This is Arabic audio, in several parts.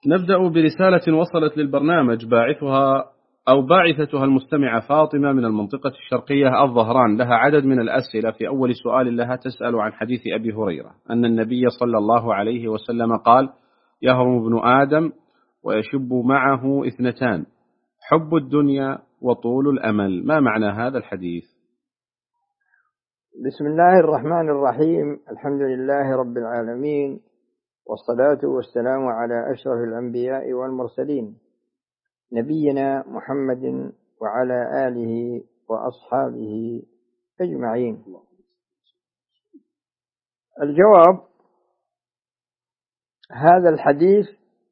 نبدأ برسالة وصلت للبرنامج باعثتها المستمعة فاطمة من المنطقة الشرقية الظهران. لها عدد من الأسئلة. في أول سؤال لها تسأل عن حديث أبي هريرة أن النبي صلى الله عليه وسلم قال: يهرم ابن آدم ويشب معه اثنتان: حب الدنيا وطول الأمل. ما معنى هذا الحديث؟ بسم الله الرحمن الرحيم. الحمد لله رب العالمين، والصلاة والسلام على أشرف الأنبياء والمرسلين، نبينا محمد وعلى آله وأصحابه أجمعين. الجواب: هذا الحديث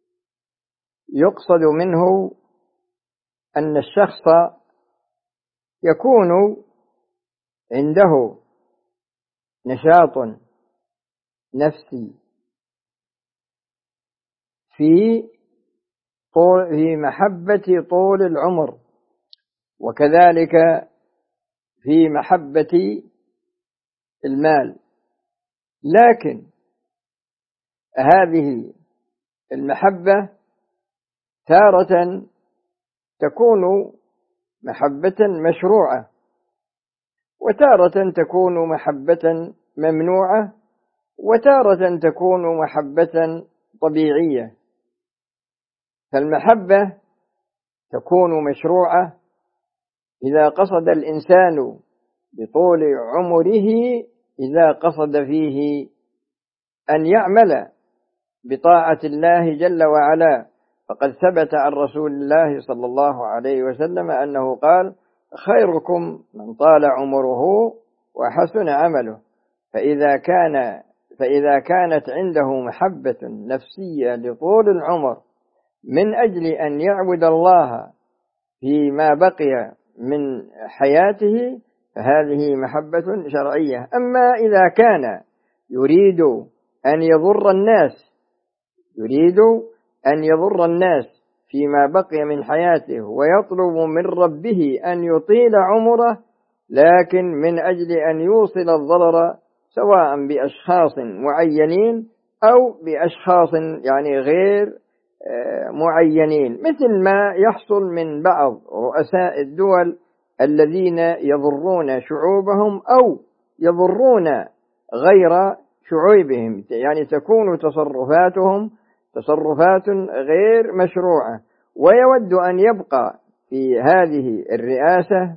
يقصد منه أن الشخص يكون عنده نشاط نفسي في محبة طول العمر، وكذلك في محبة المال، لكن هذه المحبة تارة تكون محبة مشروعة، وتارة تكون محبة ممنوعة، وتارة تكون محبة طبيعية. فالمحبة تكون مشروعة إذا قصد الإنسان بطول عمره، إذا قصد فيه أن يعمل بطاعة الله جل وعلا. فقد ثبت عن رسول الله صلى الله عليه وسلم أنه قال: خيركم من طال عمره وحسن عمله. فإذا كانت عنده محبة نفسية لطول العمر من أجل أن يعبد الله فيما بقي من حياته، فهذه محبة شرعية. أما إذا كان يريد أن يضر الناس فيما بقي من حياته، ويطلب من ربه أن يطيل عمره، لكن من أجل أن يوصل الضرر سواء بأشخاص معينين أو بأشخاص غير معينين، مثل ما يحصل من بعض رؤساء الدول الذين يضرون شعوبهم أو يضرون غير شعوبهم، تكون تصرفاتهم تصرفات غير مشروعة، ويود أن يبقى في هذه الرئاسة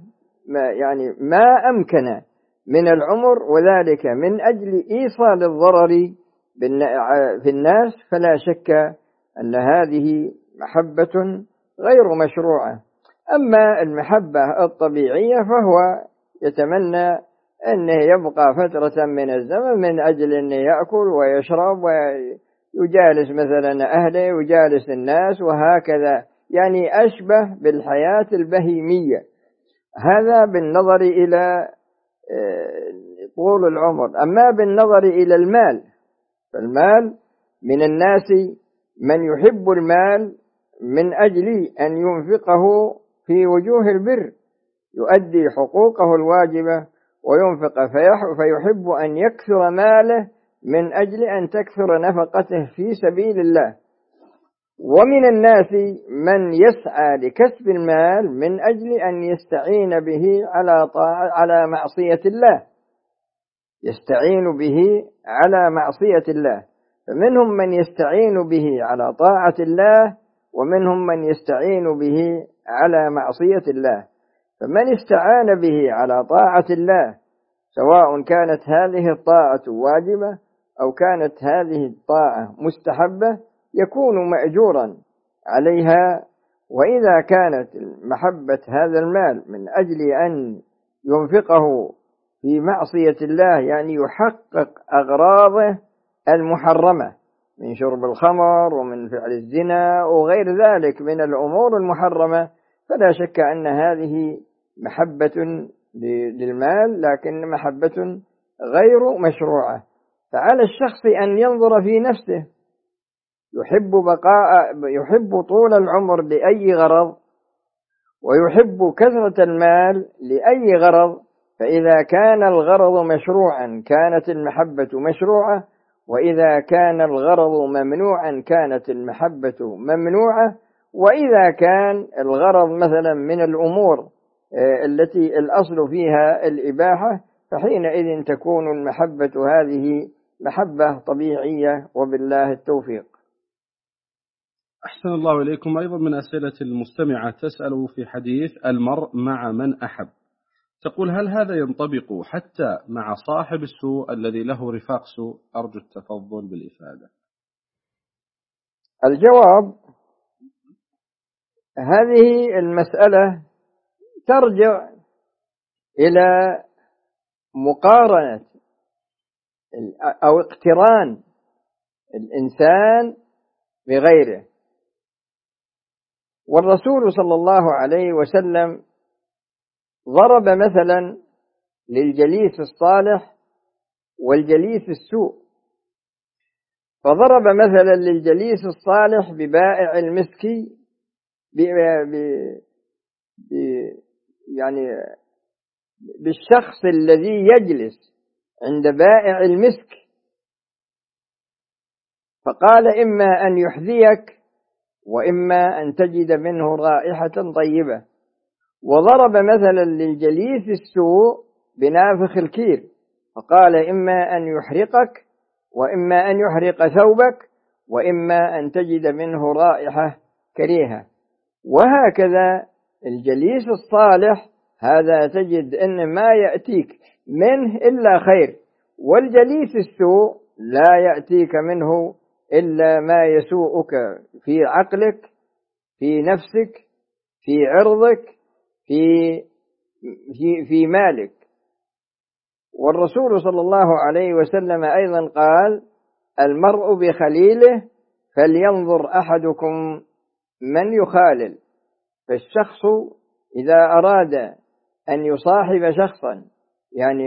ما أمكن من العمر، وذلك من أجل إيصال الضرر في الناس. فلا شك أن هذه محبة غير مشروعة. أما المحبة الطبيعية فهو يتمنى أنه يبقى فترة من الزمن من أجل أنه يأكل ويشرب ويجالس مثلا أهله ويجالس الناس وهكذا، أشبه بالحياة البهيمية. هذا بالنظر إلى طول العمر. أما بالنظر إلى المال، فالمال من الناس من يحب المال من أجل أن ينفقه في وجوه البر، يؤدي حقوقه الواجبة وينفق، فيحب أن يكثر ماله من أجل أن تكثر نفقته في سبيل الله. ومن الناس من يسعى لكسب المال من أجل أن يستعين به على معصية الله، يستعين به على معصية الله. فمنهم من يستعين به على طاعة الله، ومنهم من يستعين به على معصية الله. فمن استعان به على طاعة الله، سواء كانت هذه الطاعة واجبة أو كانت هذه الطاعة مستحبة، يكون مأجورا عليها. وإذا كانت محبة هذا المال من أجل أن ينفقه في معصية الله، يحقق أغراضه المحرمة من شرب الخمر ومن فعل الزنا وغير ذلك من الأمور المحرمة، فلا شك أن هذه محبة للمال، لكن محبة غير مشروعة. فعلى الشخص أن ينظر في نفسه، يحب طول العمر لأي غرض، ويحب كثرة المال لأي غرض. فإذا كان الغرض مشروعا كانت المحبة مشروعة، وإذا كان الغرض ممنوعا كانت المحبة ممنوعة، وإذا كان الغرض مثلا من الأمور التي الأصل فيها الإباحة فحينئذ تكون المحبة هذه محبة طبيعية، وبالله التوفيق. أحسن الله إليكم. أيضا من أسئلة المستمعة تسأل في حديث المرء مع من أحب، تقول: هل هذا ينطبق حتى مع صاحب السوء الذي له رفاق سوء؟ أرجو التفضل بالإفادة. الجواب: هذه المسألة ترجع إلى مقارنة أو اقتران الإنسان بغيره. والرسول صلى الله عليه وسلم ضرب مثلا للجليس الصالح والجليس السوء، فضرب مثلا للجليس الصالح ببائع المسك يعني بالشخص الذي يجلس عند بائع المسك، فقال: إما أن يحذيك وإما أن تجد منه رائحة طيبة. وضرب مثلا للجليس السوء بنافخ الكير، فقال: إما أن يحرقك وإما أن يحرق ثوبك وإما أن تجد منه رائحة كريهة. وهكذا الجليس الصالح هذا تجد أن ما يأتيك منه إلا خير، والجليس السوء لا يأتيك منه إلا ما يسوءك في عقلك، في نفسك، في عرضك، في مالك. والرسول صلى الله عليه وسلم أيضا قال: المرء بخليله فلينظر أحدكم من يخالل. فالشخص إذا أراد أن يصاحب شخصا يعني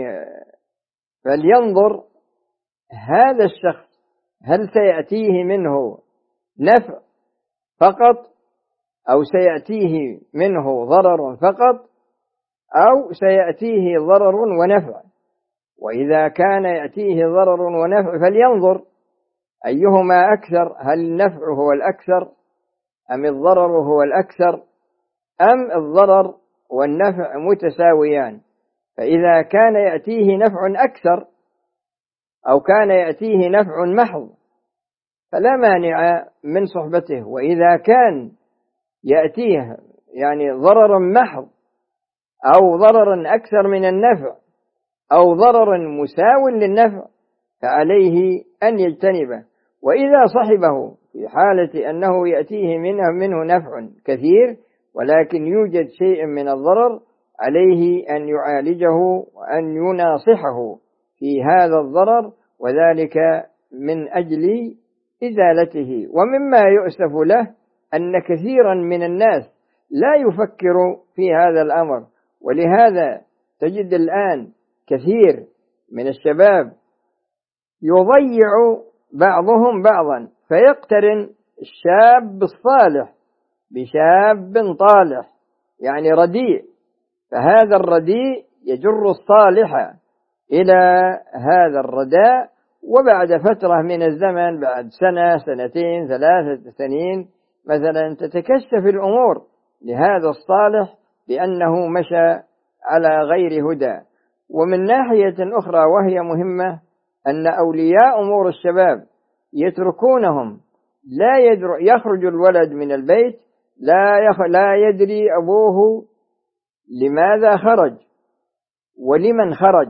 فلينظر هذا الشخص هل سيأتيه منه نفع فقط أو سيأتيه منه ضرر فقط أو سيأتيه ضرر ونفع. وإذا كان يأتيه ضرر ونفع فلينظر أيهما أكثر، هل النفع هو الأكثر أم الضرر هو الأكثر، أم الضرر والنفع متساويان. فإذا كان يأتيه نفع أكثر أو كان يأتيه نفع محض فلا مانع من صحبته، وإذا كان يأتيه يعني ضرر محض أو ضرر أكثر من النفع أو ضرر مساو للنفع فعليه أن يجتنبه. وإذا صحبه في حالة أنه يأتيه منه نفع كثير ولكن يوجد شيء من الضرر عليه أن يعالجه وأن يناصحه في هذا الضرر، وذلك من أجل إزالته. ومما يؤسف له أن كثيرا من الناس لا يفكر في هذا الأمر، ولهذا تجد الآن كثير من الشباب يضيع بعضهم بعضا، فيقترن الشاب الصالح بشاب طالح يعني رديء، فهذا الرديء يجر الصالح إلى هذا الرداء، وبعد فترة من الزمن بعد سنة سنتين 3 سنين مثلا تتكشف الأمور لهذا الصالح بأنه مشى على غير هدى. ومن ناحية أخرى وهي مهمة أن أولياء أمور الشباب يتركونهم، لا يخرج الولد من البيت لا يدري أبوه لماذا خرج ولمن خرج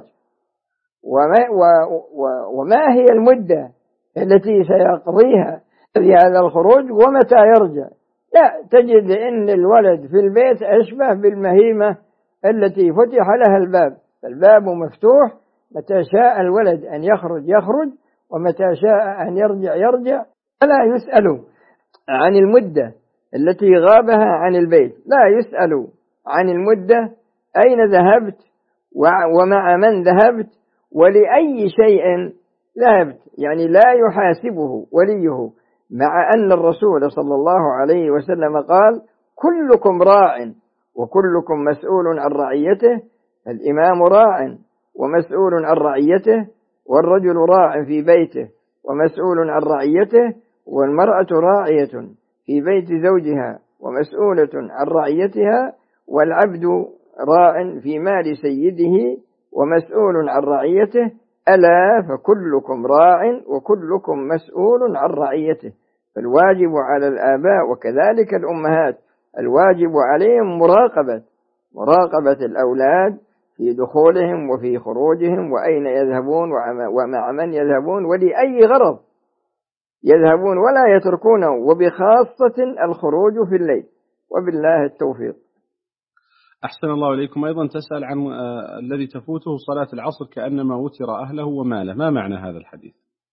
وما هي المدة التي سيقضيها في هذا الخروج ومتى يرجع. لا، تجد أن الولد في البيت أشبه بالمهيمة التي فتح لها الباب مفتوح، متى شاء الولد أن يخرج ومتى شاء أن يرجع. فلا يسأل عن المدة التي غابها عن البيت، لا يسأل عن المدة أين ذهبت ومع من ذهبت ولأي شيء ذهبت، يعني لا يحاسبه وليه، مع أن الرسول صلى الله عليه وسلم قال: كلكم راع وكلكم مسؤول عن رعيته. الإمام راع ومسؤول عن رعيته، والرجل راع في بيته ومسؤول عن رعيته، والمرأة راعية في بيت زوجها ومسؤولة عن رعيتها، والعبد راع في مال سيده ومسؤول عن رعيته، ألا فكلكم راع وكلكم مسؤول عن رعيته. فالواجب على الآباء وكذلك الأمهات، الواجب عليهم مراقبة الأولاد في دخولهم وفي خروجهم، وأين يذهبون ومع من يذهبون ولأي غرض يذهبون، ولا يتركونه، وبخاصة الخروج في الليل. وبالله التوفيق. أحسن الله إليكم. أيضا تسأل عن الذي تفوته صلاة العصر كأنما وتر أهله وماله، ما معنى هذا الحديث؟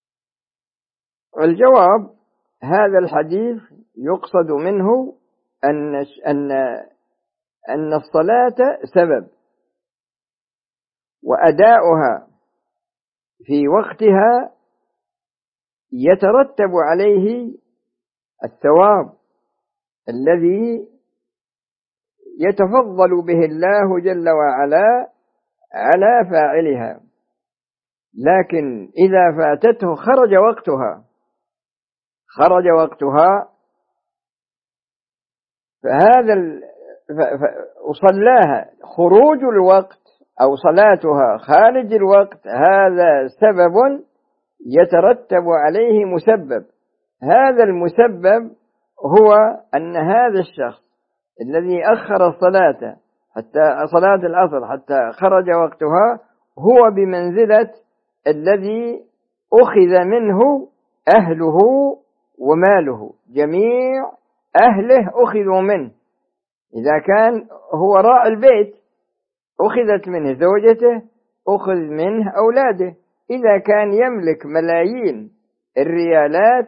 الجواب: هذا الحديث يقصد منه أن الصلاة سبب، وأداؤها في وقتها يترتب عليه الثواب الذي يتفضل به الله جل وعلا على فاعلها. لكن إذا فاتته خرج وقتها وصلاها خروج الوقت أو صلاتها خارج الوقت، هذا سبب يترتب عليه مسبب. هذا المسبب هو أن هذا الشخص الذي أخر الصلاة حتى صلاة العصر حتى خرج وقتها هو بمنزلة الذي أخذ منه أهله وماله، جميع أهله أخذوا منه. إذا كان هو راعي البيت أخذت منه زوجته، أخذ منه أولاده. إذا كان يملك ملايين الريالات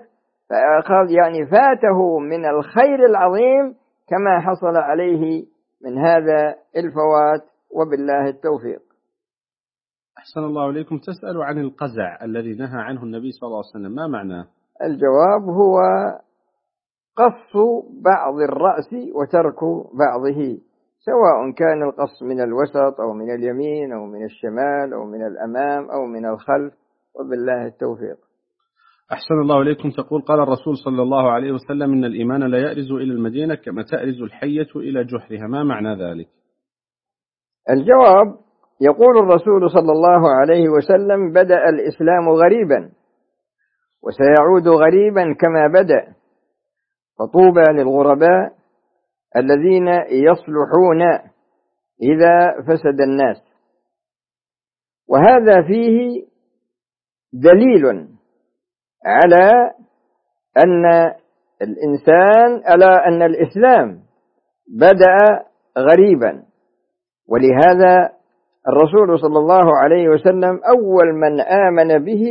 فاته من الخير العظيم كما حصل عليه من هذا الفوات. وبالله التوفيق. أحسن الله إليكم. تسأل عن القزع الذي نهى عنه النبي صلى الله عليه وسلم، ما معناه؟ الجواب هو قص بعض الرأس وترك بعضه، سواء كان القص من الوسط أو من اليمين أو من الشمال أو من الأمام أو من الخلف. وبالله التوفيق. أحسن الله إليكم. تقول: قال الرسول صلى الله عليه وسلم: إن الإيمان لا يأرز إلى المدينة كما تأرز الحية إلى جحرها، ما معنى ذلك؟ الجواب: يقول الرسول صلى الله عليه وسلم: بدأ الإسلام غريبا وسيعود غريبا كما بدأ، فطوبى للغرباء الذين يصلحون إذا فسد الناس. وهذا فيه دليل على أن الإسلام بدأ غريبا. ولهذا الرسول صلى الله عليه وسلم أول من آمن به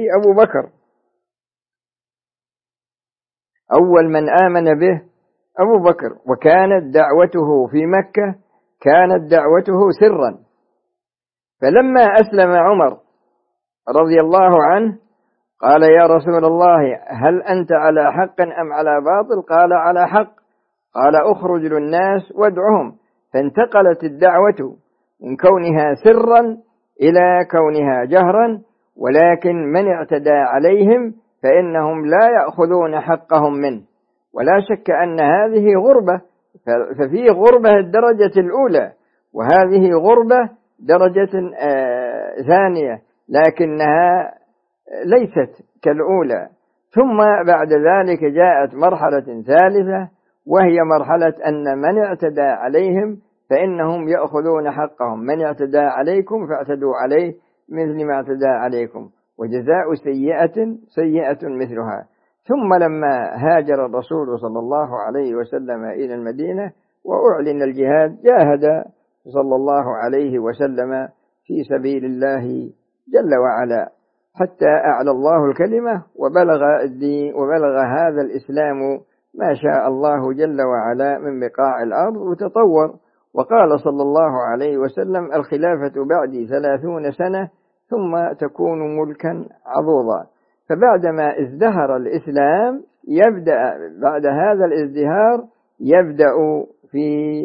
أبو بكر، وكانت دعوته في مكة كانت دعوته سرا. فلما أسلم عمر رضي الله عنه قال: يا رسول الله، هل أنت على حق أم على باطل؟ قال: على حق. قال: أخرج للناس وادعهم. فانتقلت الدعوة من كونها سرا إلى كونها جهرا، ولكن من اعتدى عليهم فإنهم لا يأخذون حقهم منه. ولا شك أن هذه غربة، ففي غربة الدرجة الأولى، وهذه غربة درجة ثانية، لكنها ليست كالأولى. ثم بعد ذلك جاءت مرحلة ثالثة، وهي مرحلة أن من اعتدى عليهم فإنهم يأخذون حقهم. من اعتدى عليكم فاعتدوا عليه مثل ما اعتدى عليكم، وجزاء سيئة مثلها. ثم لما هاجر الرسول صلى الله عليه وسلم إلى المدينة وأعلن الجهاد، جاهد صلى الله عليه وسلم في سبيل الله جل وعلا حتى أعلى الله الكلمة، وبلغ هذا الإسلام ما شاء الله جل وعلا من بقاع الأرض وتطور. وقال صلى الله عليه وسلم: الخلافة بعدي 30 سنة ثم تكون ملكا عضوضا. فبعدما ازدهر الإسلام بعد هذا الازدهار يبدأ في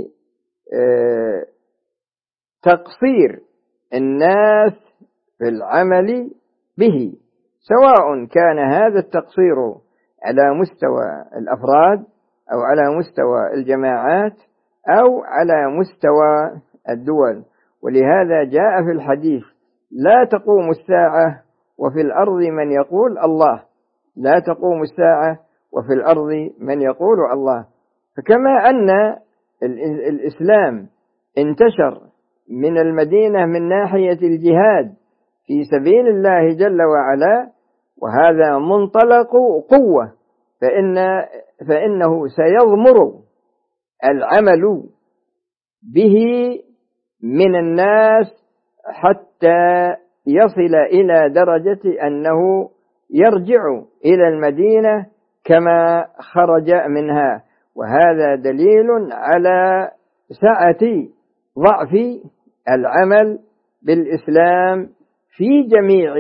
تقصير الناس في العمل به، سواء كان هذا التقصير على مستوى الأفراد أو على مستوى الجماعات أو على مستوى الدول. ولهذا جاء في الحديث: لا تقوم الساعة وفي الأرض من يقول الله. لا تقوم الساعة وفي الأرض من يقول الله. فكما أن الإسلام انتشر من المدينة من ناحية الجهاد في سبيل الله جل وعلا، وهذا منطلق قوة، فإنه سيضمر العمل به من الناس حتى يصل إلى درجة أنه يرجع إلى المدينة كما خرج منها. وهذا دليل على سعة ضعف العمل بالإسلام في جميع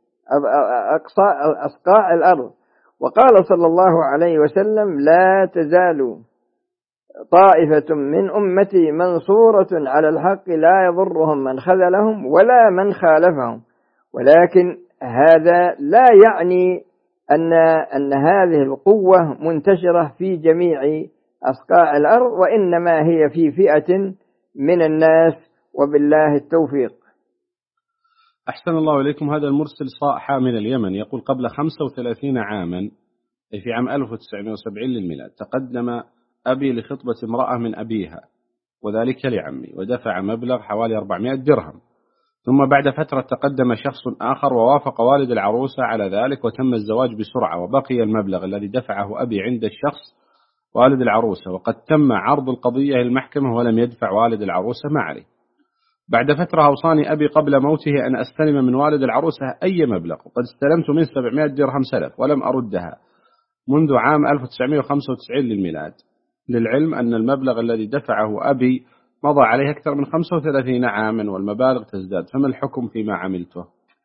أصقاع الأرض. وقال صلى الله عليه وسلم: لا تزال طائفة من أمتي منصورة على الحق لا يضرهم من خذلهم ولا من خالفهم. ولكن هذا لا يعني أن هذه القوة منتشرة في جميع أصقاع الأرض، وإنما هي في فئة من الناس، وبالله التوفيق. أحسن الله إليكم. هذا المرسل صاحة من اليمن يقول: قبل 35 عاما، أي في عام 1970 للميلاد، تقدم أبي لخطبة امرأة من أبيها، وذلك لعمي، ودفع مبلغ حوالي 400 درهم. ثم بعد فترة تقدم شخص آخر ووافق والد العروسة على ذلك، وتم الزواج بسرعة، وبقي المبلغ الذي دفعه أبي عند الشخص والد العروسة، وقد تم عرض القضية للمحكمة ولم يدفع والد العروسة ما عليه. بعد فترة أوصاني أبي قبل موته أن أستلم من والد العروسة أي مبلغ، وقد استلمت من 700 درهم سلف ولم أردها منذ عام 1995 للميلاد، للعلم أن المبلغ الذي دفعه أبي مضى عليه أكثر من 35 عاما والمبالغ تزداد، فما الحكم فيما عملته؟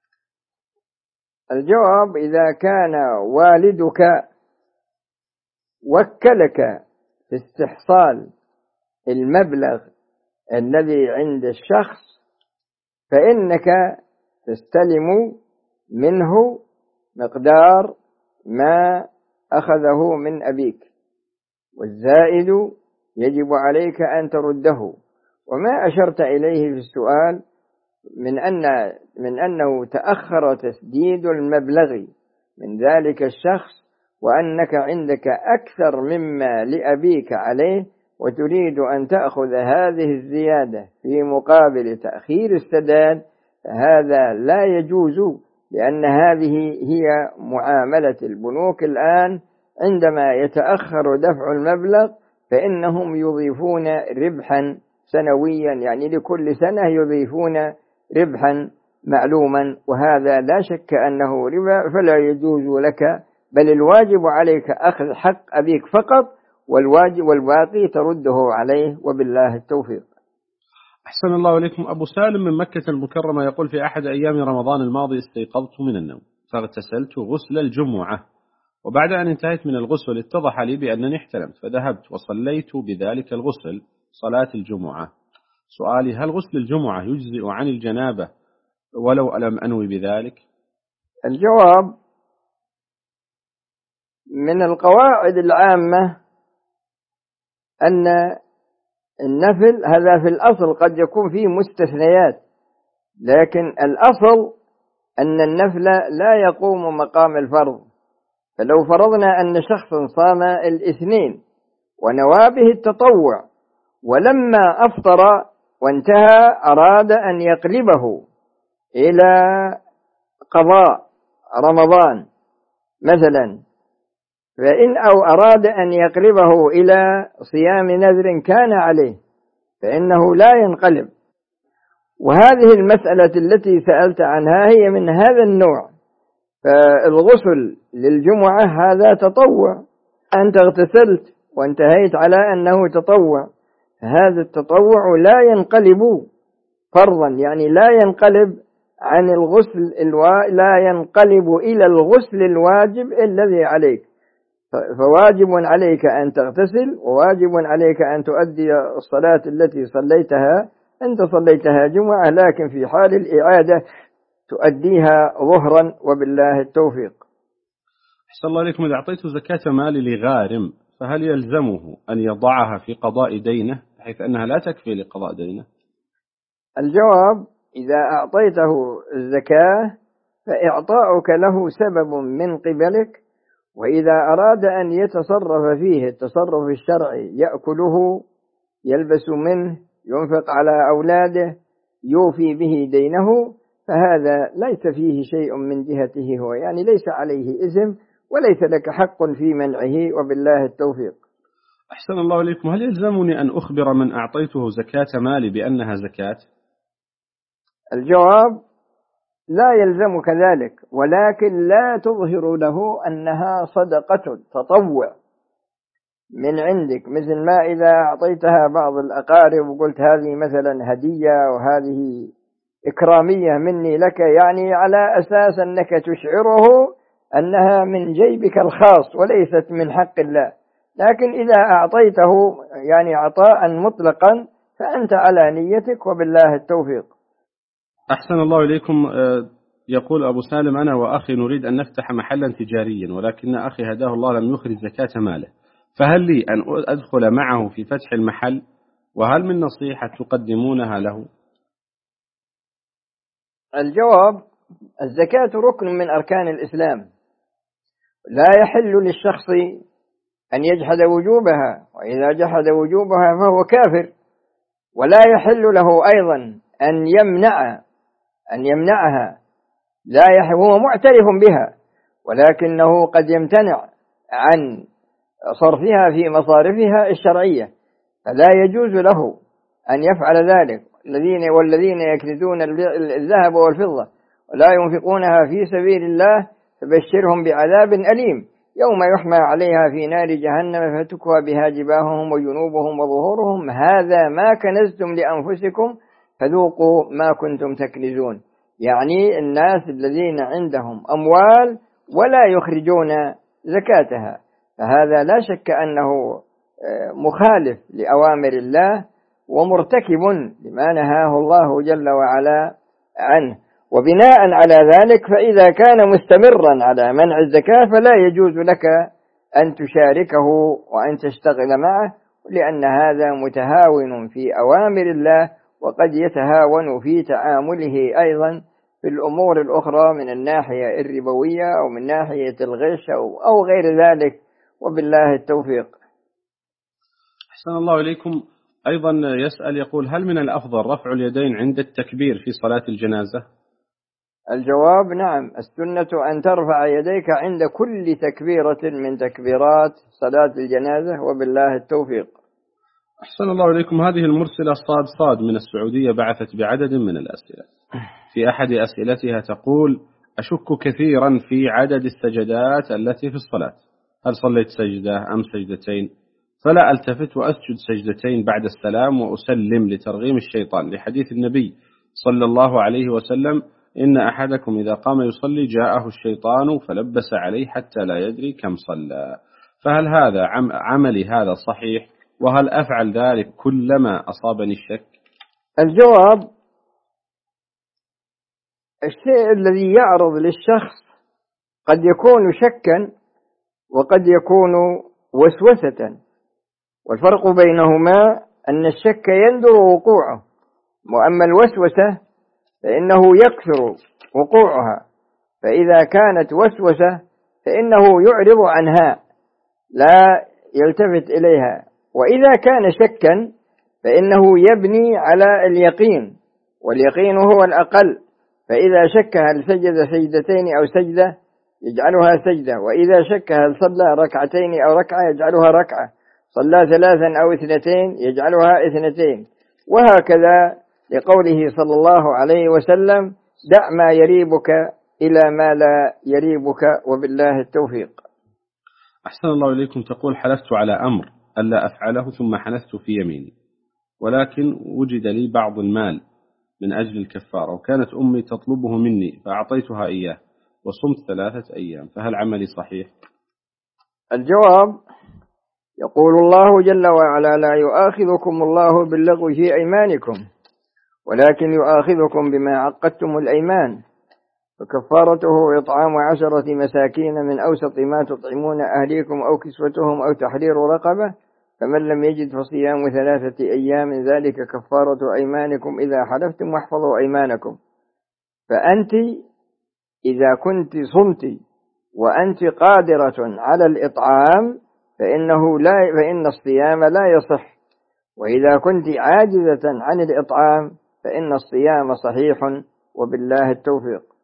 الجواب: إذا كان والدك وكلك في استحصال المبلغ الذي عند الشخص، فإنك تستلم منه مقدار ما أخذه من أبيك، والزائد يجب عليك أن ترده. وما أشرت إليه في السؤال من أنه تأخر تسديد المبلغ من ذلك الشخص، وأنك عندك أكثر مما لأبيك عليه، وتريد أن تأخذ هذه الزيادة في مقابل تأخير السداد، هذا لا يجوز، لأن هذه هي معاملة البنوك الآن. عندما يتأخر دفع المبلغ فإنهم يضيفون ربحا سنويا، يعني لكل سنة يضيفون ربحا معلوما، وهذا لا شك أنه ربا، فلا يجوز لك، بل الواجب عليك أخذ حق أبيك فقط، والباقي ترده عليه، وبالله التوفيق. أحسن الله إليكم. أبو سالم من مكة المكرمة يقول: في أحد أيام رمضان الماضي استيقظت من النوم فاغتسلت غسل الجمعة، وبعد أن انتهيت من الغسل اتضح لي بأنني احتلمت، فذهبت وصليت بذلك الغسل صلاة الجمعة. سؤالي: هل غسل الجمعة يجزئ عن الجنابة ولو لم أنوي بذلك؟ الجواب: من القواعد العامة أن النفل هذا في الأصل قد يكون فيه مستثنيات، لكن الأصل أن النفل لا يقوم مقام الفرض. فلو فرضنا أن شخصا صام الاثنين ونوى به التطوع، ولما أفطر وانتهى أراد أن يقلبه إلى قضاء رمضان مثلا، أو أراد أن يقلبه إلى صيام نذر كان عليه، فإنه لا ينقلب. وهذه المسألة التي سألت عنها هي من هذا النوع. فالغسل للجمعة هذا تطوع، أنت اغتسلت وانتهيت على أنه تطوع، هذا التطوع لا ينقلب فرضا، يعني لا ينقلب عن الغسل لا ينقلب إلى الغسل الواجب الذي عليك. فواجب عليك أن تغتسل، وواجب عليك أن تؤدي الصلاة التي صليتها. أنت صليتها جمعة، لكن في حال الإعادة تؤديها ظهرا، وبالله التوفيق. أحسن الله إليكم. إذا أعطيت زكاة مالي لغارم فهل يلزمه أن يضعها في قضاء دينه بحيث أنها لا تكفي لقضاء دينه؟ الجواب: إذا أعطيته الزكاة فإعطاؤك له سبب من قبلك، وإذا أراد أن يتصرف فيه التصرف الشرعي، يأكله، يلبس منه، ينفق على أولاده، يوفي به دينه، فهذا ليس فيه شيء من جهته هو، يعني ليس عليه إثم وليس لك حق في منعه، وبالله التوفيق. أحسن الله إليكم. هل يلزمني أن أخبر من أعطيته زكاة مالي بأنها زكاة؟ الجواب: لا يلزمك ذلك، ولكن لا تظهر له أنها صدقة تطوع من عندك، مثل ما إذا أعطيتها بعض الأقارب وقلت هذه مثلا هدية وهذه إكرامية مني لك، يعني على أساس أنك تشعره أنها من جيبك الخاص وليست من حق الله. لكن إذا أعطيته يعني عطاء مطلقا فأنت على نيتك، وبالله التوفيق. أحسن الله إليكم. يقول أبو سالم: أنا وأخي نريد أن نفتح محلا تجاريا، ولكن أخي هداه الله لم يخرج زكاة ماله، فهل لي أن أدخل معه في فتح المحل؟ وهل من نصيحة تقدمونها له؟ الجواب: الزكاة ركن من أركان الإسلام، لا يحل للشخص أن يجحد وجوبها، وإذا جحد وجوبها فهو كافر، ولا يحل له أيضا أن يمنعها، هو معترف بها، ولكنه قد يمتنع عن صرفها في مصارفها الشرعية، فلا يجوز له أن يفعل ذلك. والذين يكنزون الذهب والفضة ولا ينفقونها في سبيل الله فبشرهم بعذاب أليم يوم يحمى عليها في نار جهنم فتكوى بها جباههم وجنوبهم وظهورهم هذا ما كنزتم لأنفسكم فذوقوا ما كنتم تكنزون. يعني الناس الذين عندهم أموال ولا يخرجون زكاتها، فهذا لا شك أنه مخالف لأوامر الله ومرتكب لما نهاه الله جل وعلا عنه. وبناء على ذلك فإذا كان مستمرا على منع الزكاة فلا يجوز لك أن تشاركه وأن تشتغل معه، لأن هذا متهاون في أوامر الله، وقد يتهاون في تعامله أيضا في الأمور الأخرى من الناحية الربوية أو من ناحية الغش أو غير ذلك، وبالله التوفيق. أحسن الله إليكم. أيضا يسأل يقول: هل من الأفضل رفع اليدين عند التكبير في صلاة الجنازة؟ الجواب: نعم، السنة أن ترفع يديك عند كل تكبيرة من تكبيرات صلاة الجنازة، وبالله التوفيق. أحسن الله إليكم. هذه المرسلة صاد من السعودية بعثت بعدد من الأسئلة. في أحد أسئلتها تقول: أشك كثيرا في عدد السجدات التي في الصلاة، هل صليت سجدة أم سجدتين؟ فلا ألتفت وأسجد سجدتين بعد السلام وأسلم لترغيم الشيطان، لحديث النبي صلى الله عليه وسلم: إن أحدكم إذا قام يصلي جاءه الشيطان فلبس عليه حتى لا يدري كم صلى. فهل هذا عملي هذا صحيح؟ وهل أفعل ذلك كلما أصابني الشك؟ الجواب: الشيء الذي يعرض للشخص قد يكون شكا وقد يكون وسوسة، والفرق بينهما أن الشك يندر وقوعه، وأما الوسوسة فإنه يكثر وقوعها، فإذا كانت وسوسة فإنه يعرض عنها لا يلتفت إليها، وإذا كان شكا فإنه يبني على اليقين، واليقين هو الأقل، فإذا شك هل سجد سجدتين أو سجدة يجعلها سجدة، وإذا شك هل صلى ركعتين أو ركعة يجعلها ركعة، صلى ثلاثا أو اثنتين يجعلها اثنتين، وهكذا، لقوله صلى الله عليه وسلم: دع ما يريبك إلى ما لا يريبك، وبالله التوفيق. أحسن الله إليكم. تقول: حلفت على أمر ألا أفعله ثم حنثت في يميني، ولكن وجد لي بعض المال من أجل الكفارة، وكانت أمي تطلبه مني فأعطيتها إياه وصمت 3 أيام، فهل عملي صحيح؟ الجواب: يقول الله جل وعلا: لا يؤاخذكم الله باللغو في أيمانكم ولكن يؤاخذكم بما عقدتم الأيمان، فكفارته إطعام 10 مساكين من أوسط ما تطعمون أهليكم أو كسوتهم أو تحرير رقبة، فمن لم يجد فصيام 3 أيام ذلك كفارة أيمانكم إذا حلفتم واحفظوا أيمانكم. فأنت إذا كنت صمت وأنت قادرة على الإطعام فإن الصيام لا يصح، وإذا كنت عاجزة عن الإطعام فإن الصيام صحيح، وبالله التوفيق.